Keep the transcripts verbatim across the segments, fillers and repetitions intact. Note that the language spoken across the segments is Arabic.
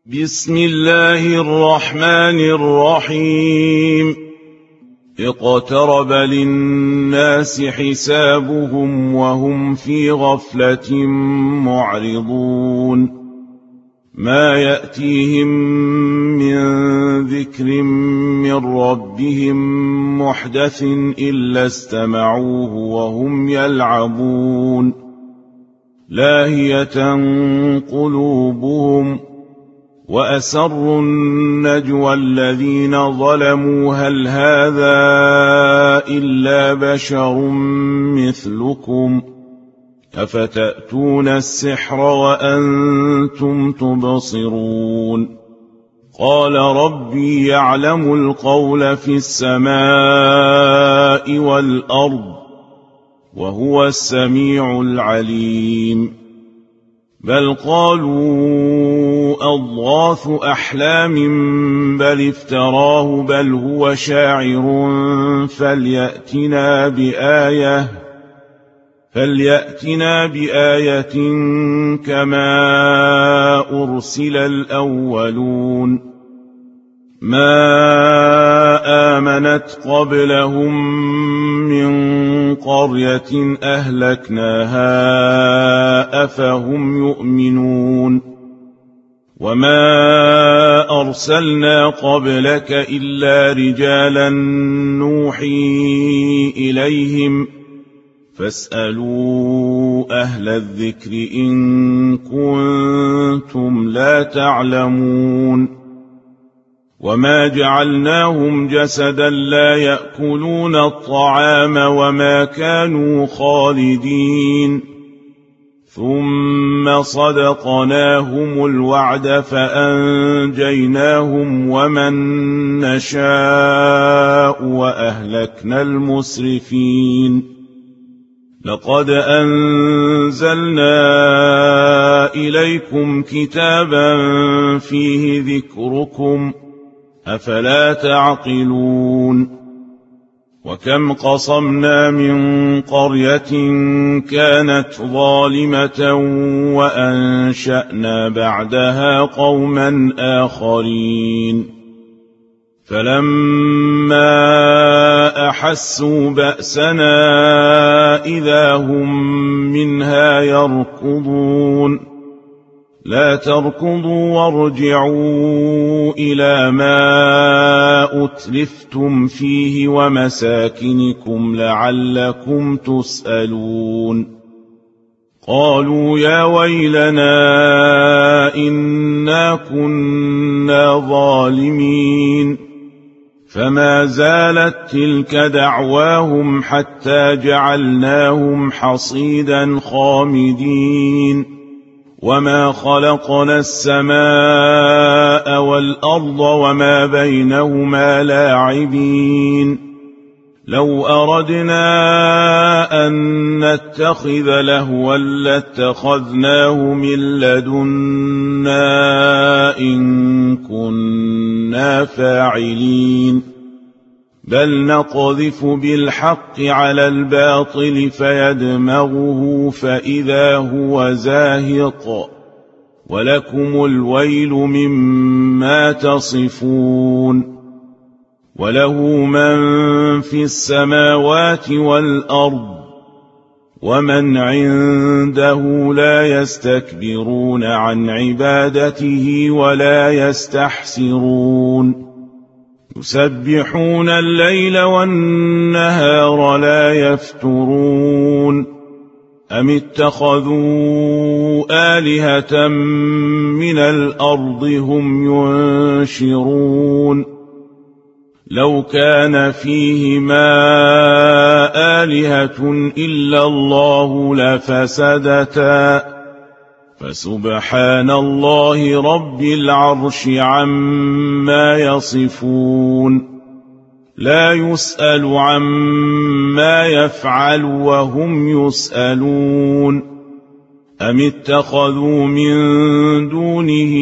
بسم الله الرحمن الرحيم. اقترب للناس حسابهم وهم في غفلة معرضون. ما يأتيهم من ذكر من ربهم محدث إلا استمعوه وهم يلعبون. لاهية قلوبهم وأسروا النجوى الذين ظلموا هل هذا إلا بشر مثلكم أفتأتون السحر وأنتم تبصرون. قال ربي يعلم القول في السماء والأرض وهو السميع العليم. بل قالوا أضغاث أحلام بل افتراه بل هو شاعر فليأتنا بآية فليأتنا بآية كما أرسل الأولون. ما آمنت قبلهم من قرية أهلكناها أفهم يؤمنون. وما أرسلنا قبلك إلا رجالا نوحي إليهم فاسألوا أهل الذكر إن كنتم لا تعلمون. وما جعلناهم جسدا لا يأكلون الطعام وما كانوا خالدين. ثم صدقناهم الوعد فأنجيناهم ومن نشاء وأهلكنا المسرفين. لقد أنزلنا إليكم كتابا فيه ذكركم أفلا تعقلون. وكم قصمنا من قرية كانت ظالمة وأنشأنا بعدها قوما آخرين. فلما أحسوا بأسنا إذا هم منها يركضون. لا تركضوا وارجعوا إلى ما أترفتم فيه ومساكنكم لعلكم تسألون. قالوا يا ويلنا إنا كنا ظالمين. فما زالت تلك دعواهم حتى جعلناهم حصيدا خامدين. وما خلقنا السماء والأرض وما بينهما لاعبين. لو أردنا أن نتخذ لهوا لاتخذناه من لدنا إن كنا فاعلين. بل نقذف بالحق على الباطل فيدمغه فإذا هو زاهق ولكم الويل مما تصفون. وله من في السماوات والأرض ومن عنده لا يستكبرون عن عبادته ولا يستحسرون. يسبحون الليل والنهار لا يفترون. أم اتخذوا آلهة من الأرض هم ينشرون. لو كان فيهما آلهة إلا الله لفسدتا فسبحان الله رب العرش عما يصفون. لا يسأل عما يفعل وهم يسألون. أم اتخذوا من دونه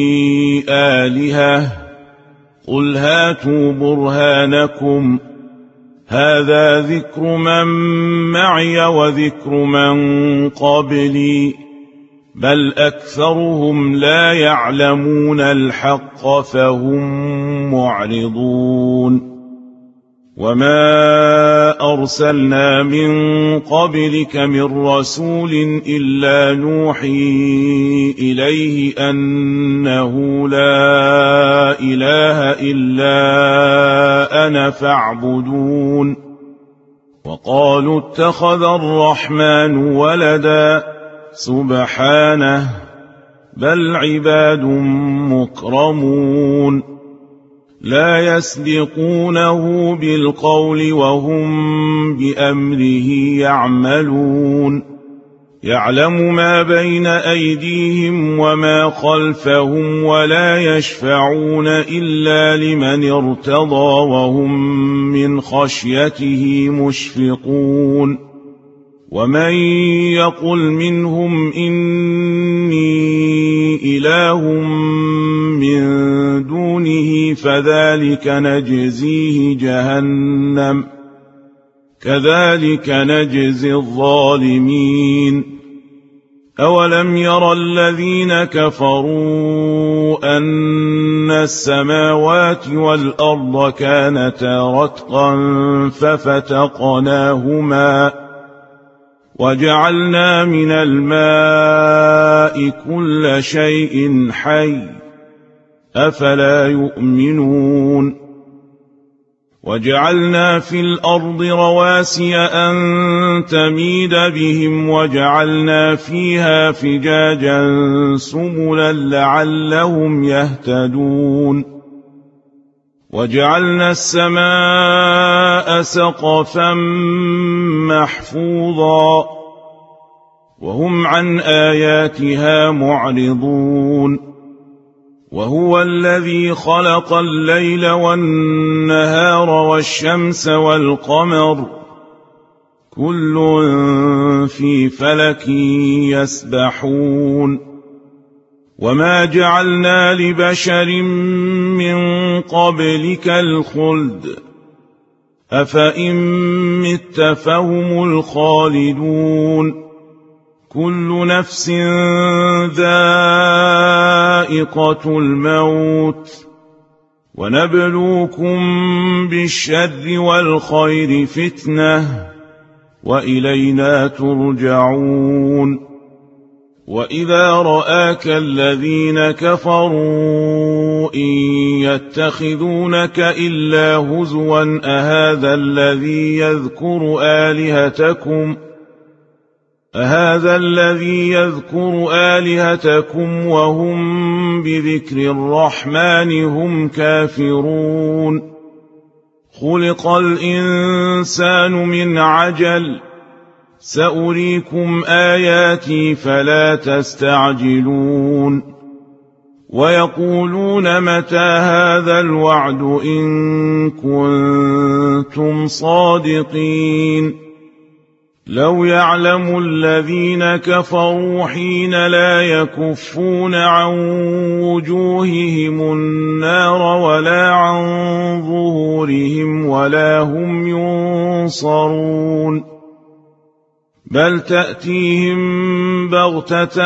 آلهة قل هاتوا برهانكم هذا ذكر من معي وذكر من قبلي بل أكثرهم لا يعلمون الحق فهم معرضون وما أرسلنا من قبلك من رسول إلا نوحي إليه أنه لا إله إلا أنا فاعبدون وقالوا اتخذ الرحمن ولدا سبحانه بل عباد مكرمون لا يسبقونه بالقول وهم بأمره يعملون يعلم ما بين أيديهم وما خلفهم ولا يشفعون إلا لمن ارتضى وهم من خشيته مشفقون ومن يقل منهم إني إله من دونه فذلك نجزيه جهنم كذلك نجزي الظالمين أولم ير الذين كفروا أن السماوات والأرض كانتا رتقا ففتقناهما وجعلنا من الماء كل شيء حي أفلا يؤمنون وجعلنا في الأرض رواسي أن تميد بهم وجعلنا فيها فجاجا سبلا لعلهم يهتدون وجعلنا السماء سقفا محفوظا وهم عن آياتها معرضون وهو الذي خلق الليل والنهار والشمس والقمر كل في فلك يسبحون وما جعلنا لبشر من قبلك الخلد أفإن مت فهم الخالدون كل نفس ذائقة الموت ونبلوكم بالشر والخير فتنة وإلينا ترجعون وإذا رآك الذين كفروا إن يتخذونك إلا هزوا أهذا الذي يذكر آلهتكم أهذا الذي يذكر آلهتكم وهم بذكر الرحمن هم كافرون خلق الإنسان من عجل سأريكم آياتي فلا تستعجلون ويقولون متى هذا الوعد إن كنتم صادقين لو يعلم الذين كفروا حين لا يكفون عن وجوههم النار ولا عن ظهورهم ولا هم ينصرون بل تأتيهم بغتة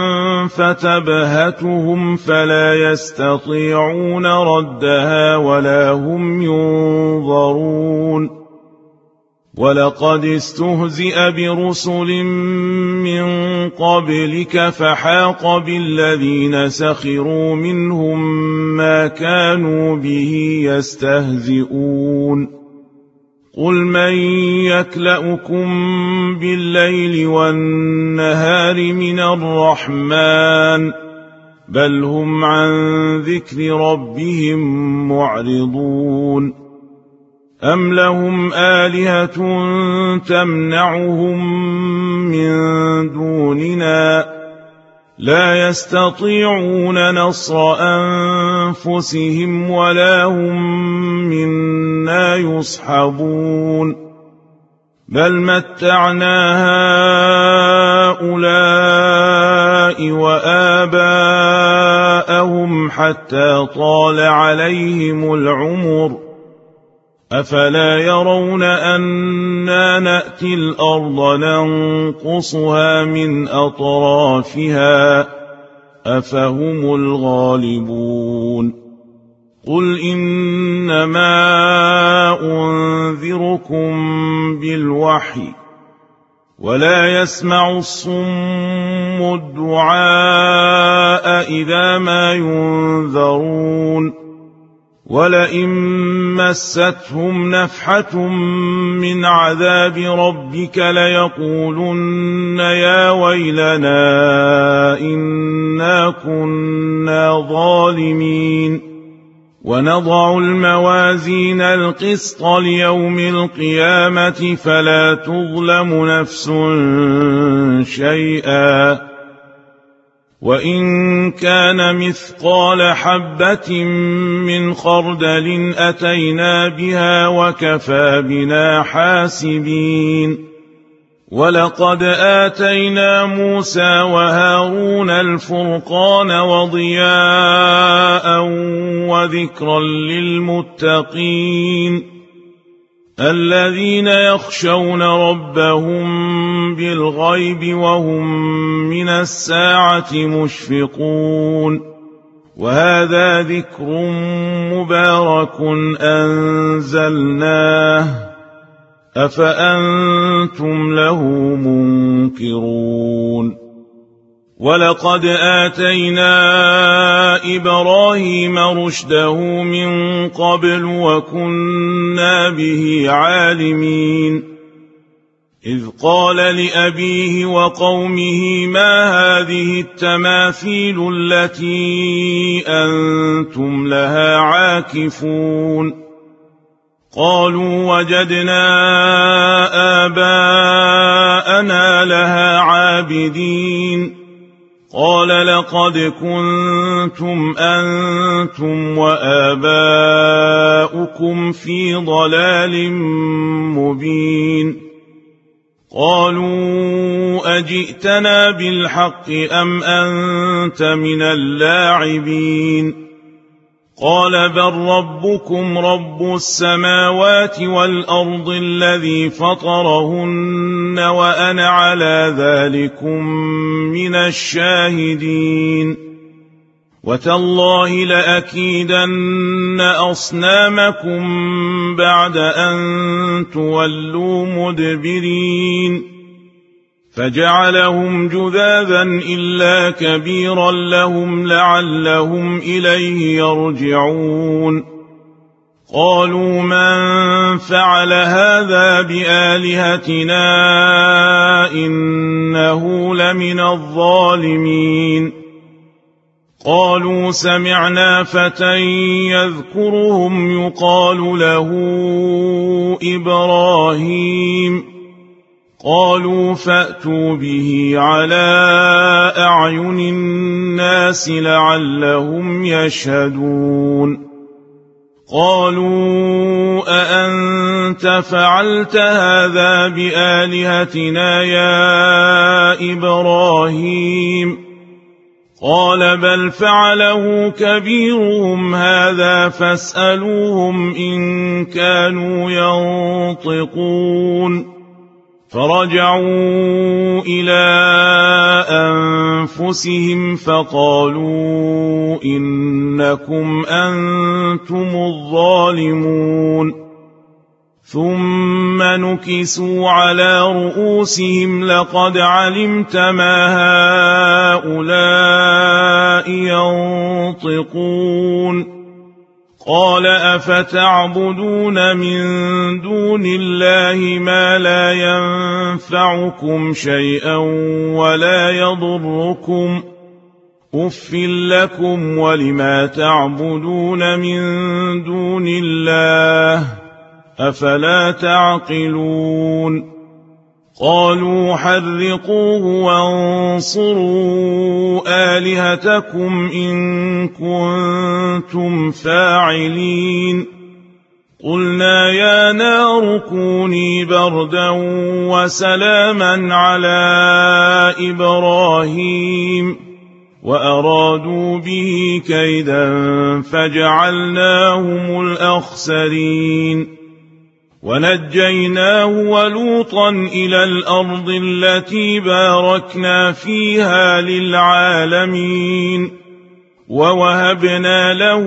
فتبهتهم فلا يستطيعون ردها ولا هم ينظرون ولقد استهزئ برسل من قبلك فحاق بالذين سخروا منهم ما كانوا به يستهزئون قل من يكلؤكم بالليل والنهار من الرحمن بل هم عن ذكر ربهم معرضون أم لهم آلهة تمنعهم من دوننا لا يستطيعون نصر أنفسهم ولا هم منا يصحبون بل متعنا هؤلاء وآباءهم حتى طال عليهم العمر أفلا يرون أنا نأتي الأرض ننقصها من أطرافها أفهم الغالبون قل إنما أنذركم بالوحي ولا يسمع الصم الدعاء إذا ما ينذرون ولئن مستهم نفحة من عذاب ربك ليقولن يا ويلنا إنا كنا ظالمين ونضع الموازين القسط ليوم القيامة فلا تظلم نفس شيئا وإن كان مثقال حبة من خردل أتينا بها وكفى بنا حاسبين ولقد آتينا موسى وهارون الفرقان وضياء وذكرا للمتقين الذين يخشون ربهم بالغيب وهم من الساعة مشفقون وهذا ذكر مبارك أنزلناه أفأنتم له منكرون ولقد آتينا إبراهيم رشده من قبل وكنا به عالمين إذ قال لأبيه وقومه ما هذه التماثيل التي أنتم لها عاكفون قالوا وجدنا آباءنا لها عابدين قال لقد كنتم أنتم وآباؤكم في ضلال مبين قالوا أجئتنا بالحق أم أنت من اللاعبين قال بل ربكم رب السماوات والأرض الذي فطرهن وأنا على ذلكم من الشاهدين وتالله لأكيدن أصنامكم بعد أن تولوا مدبرين فجعلهم جذاذا إلا كبيرا لهم لعلهم إليه يرجعون قالوا من فعل هذا بآلهتنا إنه لمن الظالمين قالوا سمعنا فتى يذكرهم يقال له إبراهيم قالوا فأتوا به على أعين الناس لعلهم يشهدون قالوا أأنت فعلت هذا بآلهتنا يا إبراهيم قال بل فعله كبيرهم هذا فاسألوهم إن كانوا ينطقون فرجعوا إلى أنفسهم فقالوا إنكم أنتم الظالمون ثم نكسوا على رؤوسهم لقد علمت ما هؤلاء ينطقون قال أفتعبدون من دون الله ما لا ينفعكم شيئا ولا يضركم أف لكم ولما تعبدون من دون الله أفلا تعقلون قالوا حرقوه وانصروا آلهتكم إن كنتم فاعلين قلنا يا نار كوني بردا وسلاما على إبراهيم وأرادوا به كيدا فجعلناهم الأخسرين ونجيناه ولوطا إلى الأرض التي باركنا فيها للعالمين ووهبنا له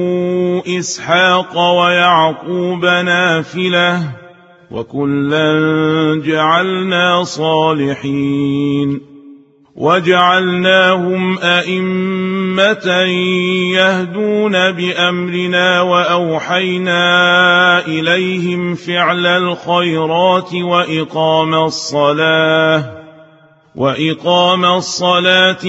إسحاق ويعقوب نافلة وكلا جعلنا صالحين وجعلناهم أئمة يهدون بأمرنا وأوحينا إليهم فعل الخيرات وإقام الصلاة وإقام الصلاة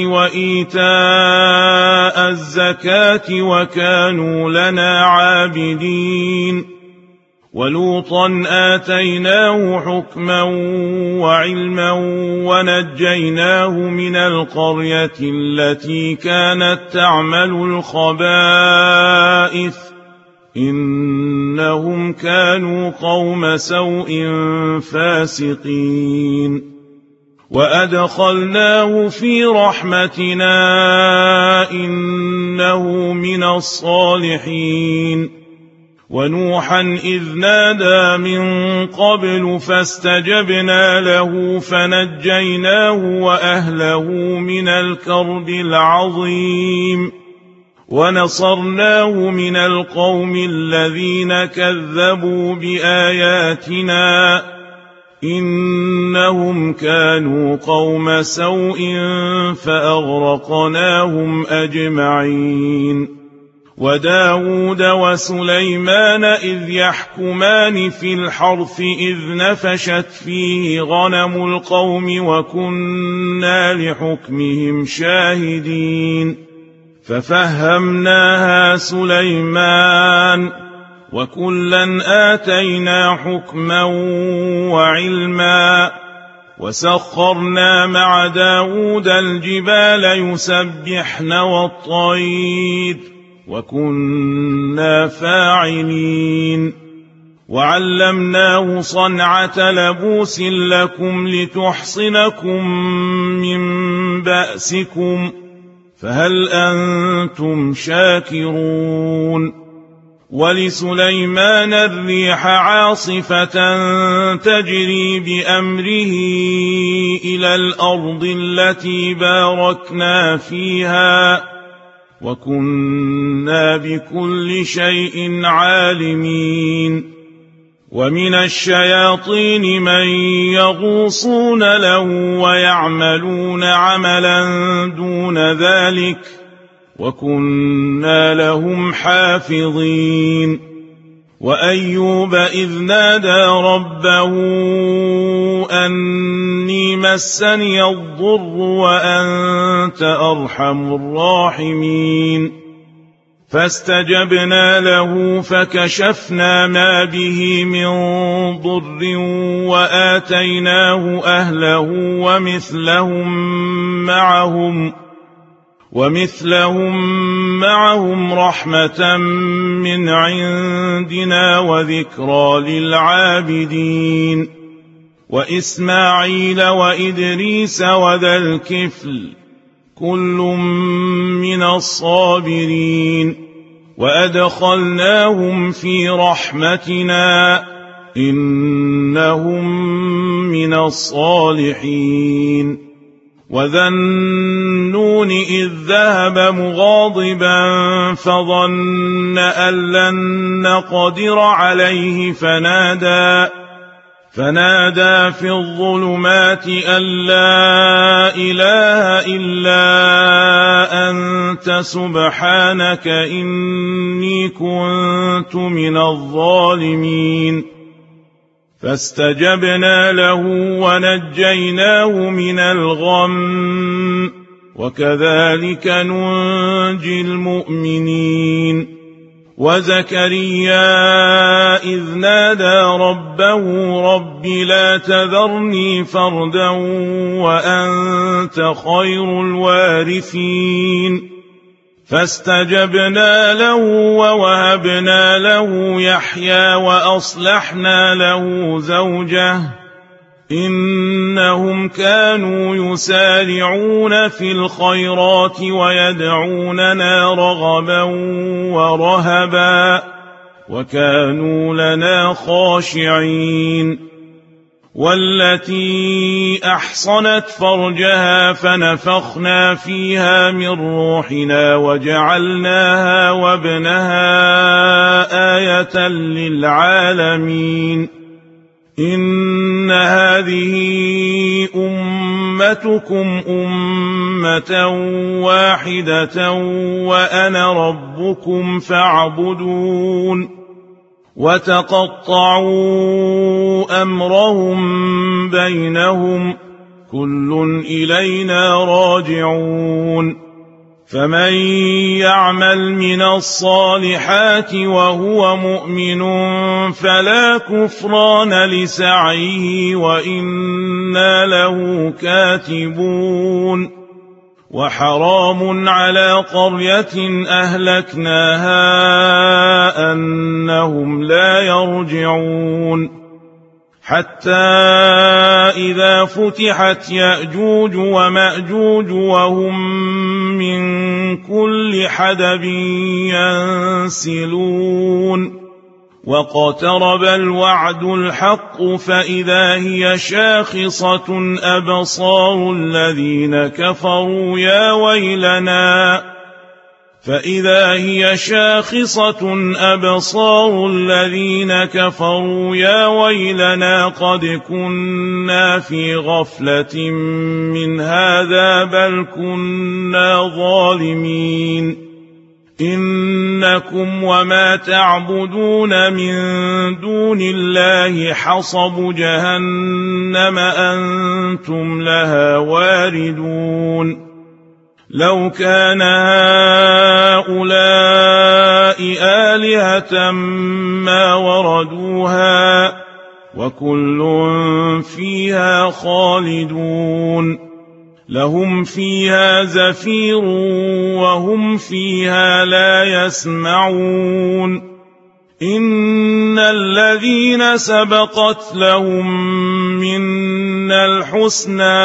وإيتاء الزكاة وكانوا لنا عابدين ولوطا آتيناه حكما وعلما ونجيناه من القرية التي كانت تعمل الخبائث إنهم كانوا قوم سوء فاسقين وأدخلناه في رحمتنا إنه من الصالحين ونوحا إذ نادى من قبل فاستجبنا له فنجيناه وأهله من الكرب العظيم ونصرناه من القوم الذين كذبوا بآياتنا إنهم كانوا قوم سوء فأغرقناهم أجمعين وداود وسليمان إذ يحكمان في الحرث إذ نفشت فيه غنم القوم وكنا لحكمهم شاهدين ففهمناها سليمان وكلا آتينا حكما وعلما وسخرنا مع داود الجبال يسبحن والطير وكنا فاعلين وعلمناه صنعة لبوس لكم لتحصنكم من بأسكم فهل أنتم شاكرون ولسليمان الريح عاصفة تجري بأمره إلى الأرض التي باركنا فيها وكنا بكل شيء عالمين ومن الشياطين من يغوصون له ويعملون عملا دون ذلك وكنا لهم حافظين وأيوب إذ نادى ربه أني مسني الضر وأنت أرحم الراحمين فاستجبنا له فكشفنا ما به من ضر وآتيناه أهله ومثلهم معهم ومثلهم معهم رحمة من عندنا وذكرى للعابدين وإسماعيل وإدريس وذا الكفل كل من الصابرين وأدخلناهم في رحمتنا إنهم من الصالحين وذا النون إذ ذهب مغاضبا فظن أن لن نقدر عليه فنادى فنادى في الظلمات أن لا إله إلا أنت سبحانك إني كنت من الظالمين فاستجبنا له ونجيناه من الغم وكذلك ننجي المؤمنين وزكريا إذ نادى ربه رب لا تذرني فردا وأنت خير الوارثين فاستجبنا له ووهبنا له يحيى وأصلحنا له زوجه إنهم كانوا يسارعون في الخيرات ويدعوننا رغبا ورهبا وكانوا لنا خاشعين. والتي أحصنت فرجها فنفخنا فيها من روحنا وجعلناها وابنها آية للعالمين. إن هذه أمتكم أمة واحدة وأنا ربكم فاعبدون. وتقطعوا أمرهم بينهم كل إلينا راجعون. فمن يعمل من الصالحات وهو مؤمن فلا كفران لسعيه وإنا له كاتبون. وحرام على قرية أهلكناها أنهم لا يرجعون. حتى إذا فتحت يأجوج ومأجوج وهم من كل حدب ينسلون. واقترب الوعد الحق فإذا هي شاخصة أبصار الذين كفروا يا ويلنا فإذا هي شاخصة أبصار الذين كفروا يا ويلنا قد كنا في غفلة من هذا بل كنا ظالمين. إنكم وما تعبدون من دون الله حصب جهنم أنتم لها واردون. لو كان هؤلاء آلهة ما وردوها وكل فيها خالدون. لهم فيها زفير وهم فيها لا يسمعون. إن الذين سبقت لهم منا الحسنى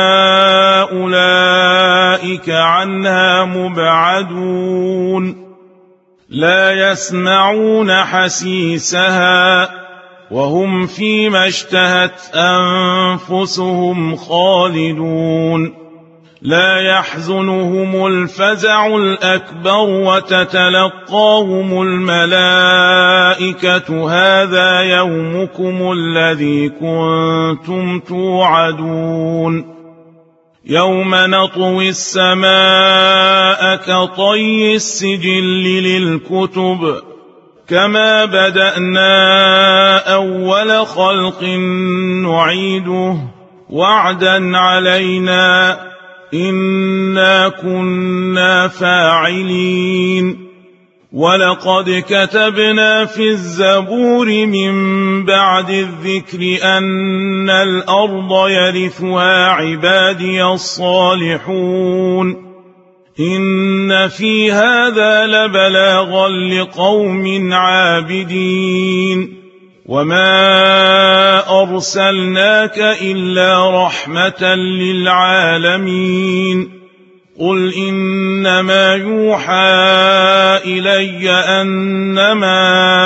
أولئك عنها مبعدون. لا يسمعون حسيسها وهم فيما اشتهت أنفسهم خالدون. لا يحزنهم الفزع الأكبر وتتلقاهم الملائكة هذا يومكم الذي كنتم توعدون. يوم نطوي السماء كطي السجل للكتب كما بدأنا أول خلق نعيده وعدا علينا إنا كنا فاعلين. ولقد كتبنا في الزبور من بعد الذكر أن الأرض يرثها عبادي الصالحون. إن في هذا لبلاغا لقوم عابدين. وما أرسلناك إلا رحمة للعالمين. قل إنما يوحى إلي أنما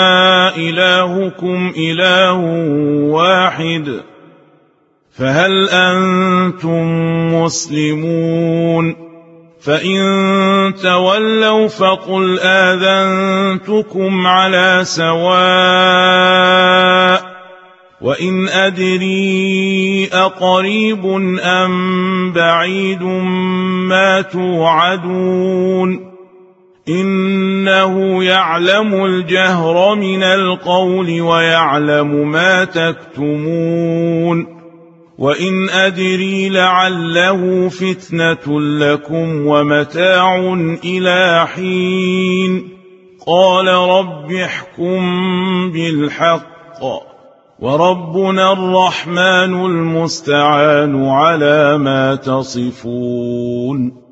إلهكم إله واحد فهل أنتم مسلمون؟ فإن تولوا فقل آذنتكم على سواء. وإن أدري أقريب أم بعيد ما توعدون إنه يعلم الجهر من القول ويعلم ما تكتمون. وإن أدري لعله فتنة لكم ومتاع إلى حين. قال رب احكم بالحق وربنا الرحمن المستعان على ما تصفون.